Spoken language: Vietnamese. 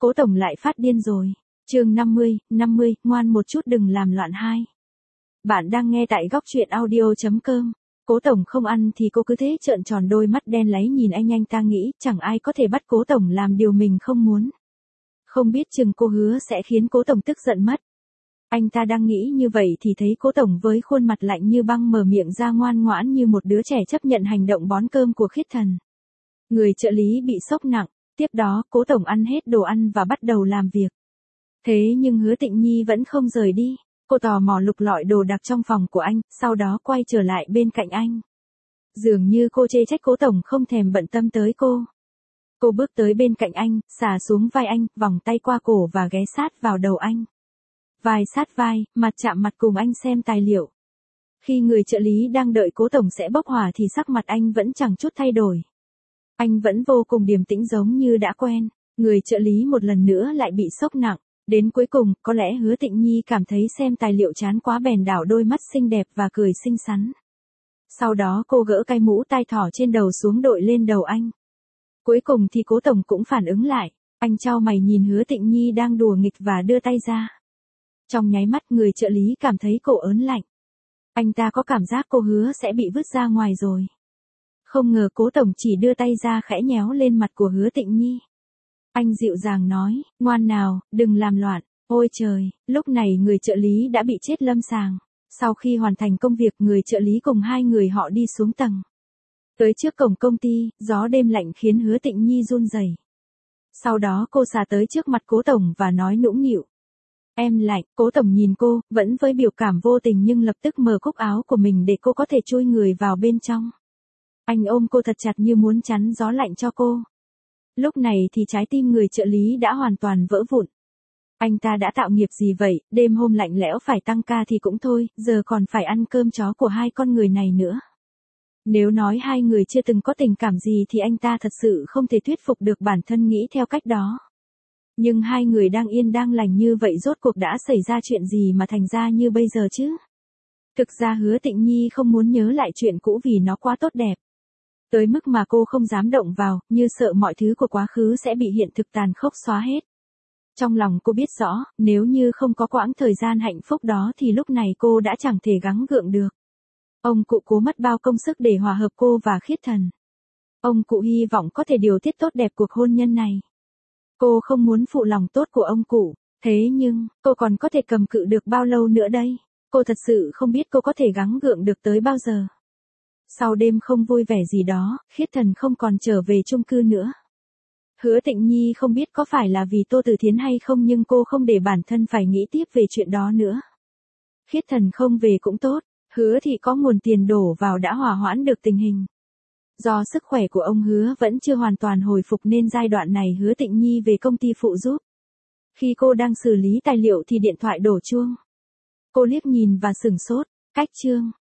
Cố tổng lại phát điên rồi. Chương 50, ngoan một chút đừng làm loạn hai. Bạn đang nghe tại góc truyện audio.com. Cố tổng không ăn thì cô cứ thế trợn tròn đôi mắt đen láy nhìn anh ta nghĩ chẳng ai có thể bắt cố tổng làm điều mình không muốn. Không biết chừng cô hứa sẽ khiến cố tổng tức giận mất. Anh ta đang nghĩ như vậy thì thấy cố tổng với khuôn mặt lạnh như băng mở miệng ra ngoan ngoãn như một đứa trẻ chấp nhận hành động bón cơm của Khiết Thần. Người trợ lý bị sốc nặng, tiếp đó cố tổng ăn hết đồ ăn và bắt đầu làm việc. Thế nhưng Hứa Tịnh Nhi vẫn không rời đi, cô tò mò lục lọi đồ đạc trong phòng của anh, sau đó quay trở lại bên cạnh anh. Dường như cô chê trách cố tổng không thèm bận tâm tới cô. Cô bước tới bên cạnh anh, xà xuống vai anh, vòng tay qua cổ và ghé sát vào đầu anh. Vai sát vai, mặt chạm mặt cùng anh xem tài liệu. Khi người trợ lý đang đợi cố tổng sẽ bốc hỏa thì sắc mặt anh vẫn chẳng chút thay đổi. Anh vẫn vô cùng điềm tĩnh giống như đã quen. Người trợ lý một lần nữa lại bị sốc nặng. Đến cuối cùng, có lẽ Hứa Tịnh Nhi cảm thấy xem tài liệu chán quá bèn đảo đôi mắt xinh đẹp và cười xinh xắn. Sau đó cô gỡ cái mũ tai thỏ trên đầu xuống đội lên đầu anh. Cuối cùng thì cố tổng cũng phản ứng lại. Anh chau mày nhìn Hứa Tịnh Nhi đang đùa nghịch và đưa tay ra. Trong nháy mắt người trợ lý cảm thấy cổ ớn lạnh. Anh ta có cảm giác cô hứa sẽ bị vứt ra ngoài rồi. Không ngờ cố tổng chỉ đưa tay ra khẽ nhéo lên mặt của Hứa Tịnh Nhi. Anh dịu dàng nói, ngoan nào, đừng làm loạn. Ôi trời, lúc này người trợ lý đã bị chết lâm sàng. Sau khi hoàn thành công việc người trợ lý cùng hai người họ đi xuống tầng. Tới trước cổng công ty, gió đêm lạnh khiến Hứa Tịnh Nhi run rẩy. Sau đó cô xà tới trước mặt cố tổng và nói nũng nịu. Em lạnh, cố tổng nhìn cô, vẫn với biểu cảm vô tình nhưng lập tức mở cúc áo của mình để cô có thể chui người vào bên trong. Anh ôm cô thật chặt như muốn chắn gió lạnh cho cô. Lúc này thì trái tim người trợ lý đã hoàn toàn vỡ vụn. Anh ta đã tạo nghiệp gì vậy, đêm hôm lạnh lẽo phải tăng ca thì cũng thôi, giờ còn phải ăn cơm chó của hai con người này nữa. Nếu nói hai người chưa từng có tình cảm gì thì anh ta thật sự không thể thuyết phục được bản thân nghĩ theo cách đó. Nhưng hai người đang yên đang lành như vậy rốt cuộc đã xảy ra chuyện gì mà thành ra như bây giờ chứ? Thực ra Hứa Tịnh Nhi không muốn nhớ lại chuyện cũ vì nó quá tốt đẹp. Tới mức mà cô không dám động vào, như sợ mọi thứ của quá khứ sẽ bị hiện thực tàn khốc xóa hết. Trong lòng cô biết rõ, nếu như không có quãng thời gian hạnh phúc đó thì lúc này cô đã chẳng thể gắng gượng được. Ông cụ cố mất bao công sức để hòa hợp cô và Khiết Thần. Ông cụ hy vọng có thể điều tiết tốt đẹp cuộc hôn nhân này. Cô không muốn phụ lòng tốt của ông cụ, thế nhưng, cô còn có thể cầm cự được bao lâu nữa đây? Cô thật sự không biết cô có thể gắng gượng được tới bao giờ. Sau đêm không vui vẻ gì đó, Khiết Thần không còn trở về chung cư nữa. Hứa Tịnh Nhi không biết có phải là vì Tô Tử Thiến hay không nhưng cô không để bản thân phải nghĩ tiếp về chuyện đó nữa. Khiết Thần không về cũng tốt, Hứa thì có nguồn tiền đổ vào đã hòa hoãn được tình hình. Do sức khỏe của ông Hứa vẫn chưa hoàn toàn hồi phục nên giai đoạn này Hứa Tịnh Nhi về công ty phụ giúp. Khi cô đang xử lý tài liệu thì điện thoại đổ chuông. Cô liếc nhìn và sửng sốt, cách chương.